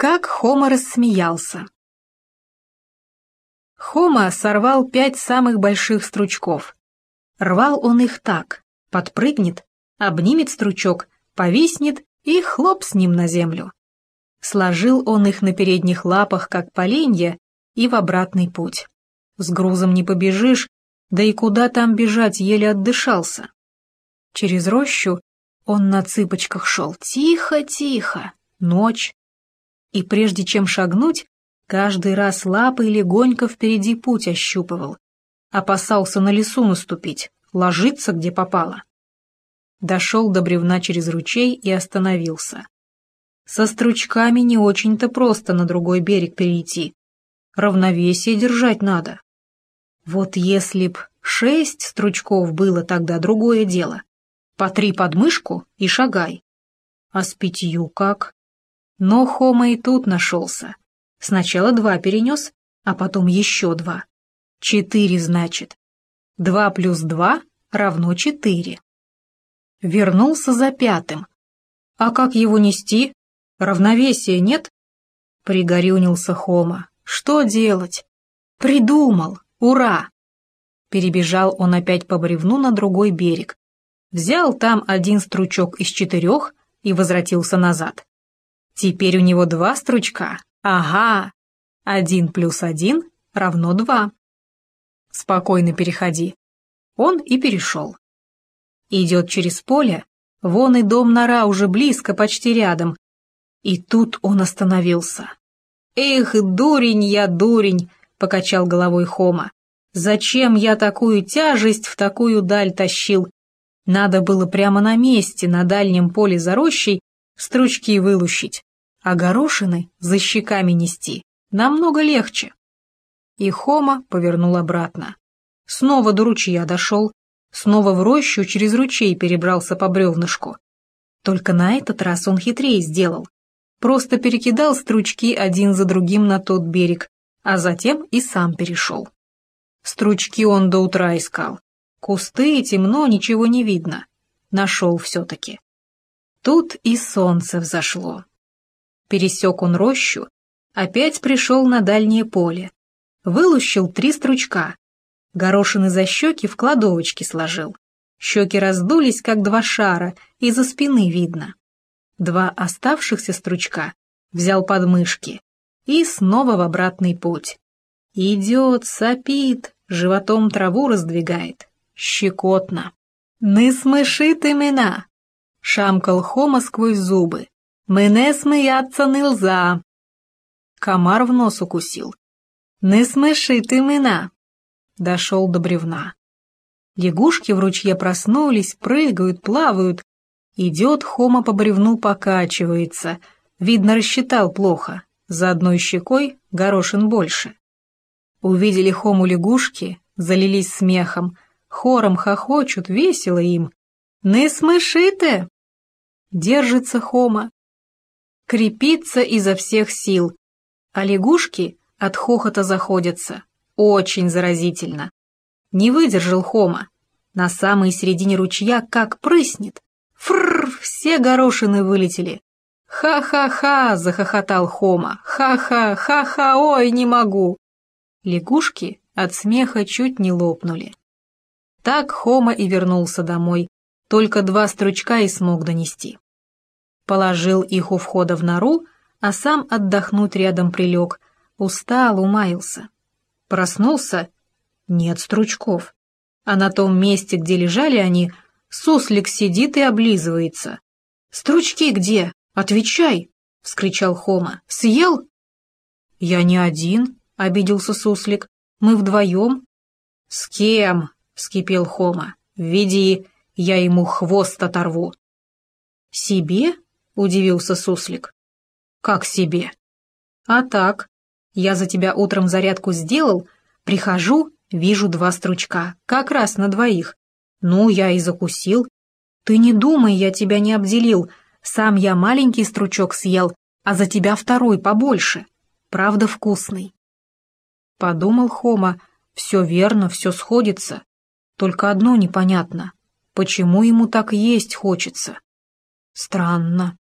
Как Хома рассмеялся. Хома сорвал 5 самых больших стручков. Рвал он их так: подпрыгнет, обнимет стручок, повиснет и хлоп с ним на землю. Сложил он их на передних лапах, как поленья, и в обратный путь. С грузом не побежишь, да и куда там бежать, еле отдышался. Через рощу он на цыпочках шел, тихо-тихо, ночь. И прежде чем шагнуть, каждый раз лапой легонько впереди путь ощупывал. Опасался на лесу наступить, ложиться где попало. Дошел до бревна через ручей и остановился. Со стручками не очень-то просто на другой берег перейти. Равновесие держать надо. Вот если б 6 стручков было, тогда другое дело. По 3 под мышку и шагай. А с 5 как? Но Хома и тут нашелся. Сначала 2 перенес, а потом еще 2. 4, значит. 2 плюс 2 равно 4. Вернулся за 5. А как его нести? Равновесия нет? Пригорюнился Хома. Что делать? Придумал! Ура! Перебежал он опять по бревну на другой берег. Взял там 1 стручок из 4 и возвратился назад. Теперь у него 2 стручка. Ага! 1 плюс 1 равно 2. Спокойно переходи. Он и перешел. Идет через поле, вон и дом-нора уже близко, почти рядом. И тут он остановился. «Эх, дурень я, дурень!» — покачал головой Хома. «Зачем я такую тяжесть в такую даль тащил? Надо было прямо на месте, на дальнем поле за рощей, стручки вылущить, а горошины за щеками нести намного легче». И Хома повернул обратно. Снова до ручья дошел, снова в рощу через ручей перебрался по бревнышку. Только на этот раз он хитрее сделал. Просто перекидал стручки один за другим на тот берег, а затем и сам перешел. Стручки он до утра искал. Кусты, темно, ничего не видно. Нашел все-таки. Тут и солнце взошло. Пересек он рощу, опять пришел на дальнее поле. Вылущил 3 стручка. Горошины за щеки в кладовочке сложил. Щеки раздулись, как 2 шара, и за спины видно. 2 оставшихся стручка взял под мышки и снова в обратный путь. Идет, сопит, животом траву раздвигает. Щекотно. «Не смеши ты меня!» — шамкал Хома сквозь зубы. «Мне смеяться нельзя!» Комар в нос укусил. «Не смеши ты меня!» Дошел до бревна. Лягушки в ручье проснулись, прыгают, плавают. Идет Хома по бревну, покачивается. Видно, рассчитал плохо. За одной щекой горошин больше. Увидели Хому лягушки, залились смехом. Хором хохочут, весело им. «Не смеши ты!» Держится Хома. Крепится изо всех сил. А лягушки от хохота заходятся. Очень заразительно. Не выдержал Хома. На самой середине ручья как прыснет. Фррр, все горошины вылетели. «Ха-ха-ха!» — захохотал Хома. «Ха-ха, ха-ха, ой, не могу!» Лягушки от смеха чуть не лопнули. Так Хома и вернулся домой, только 2 стручка и смог донести. Положил их у входа в нору, а сам отдохнуть рядом прилег. Устал, умаялся. Проснулся — нет стручков. А на том месте, где лежали они, суслик сидит и облизывается. «Стручки где? Отвечай!» — вскричал Хома. «Съел?» «Я не один», — обиделся суслик. «Мы вдвоем». «С кем?» — вскипел Хома. «Веди, я ему хвост оторву». «Себе?» — удивился суслик. «Как себе?» «А так, я за тебя утром зарядку сделал, прихожу, вижу 2 стручка, как раз на 2. Ну, я и закусил. Ты не думай, я тебя не обделил, сам я маленький стручок съел, а за тебя 2 побольше. Правда, вкусный». Подумал Хома, все верно, все сходится. Только одно непонятно, почему ему так есть хочется. Странно.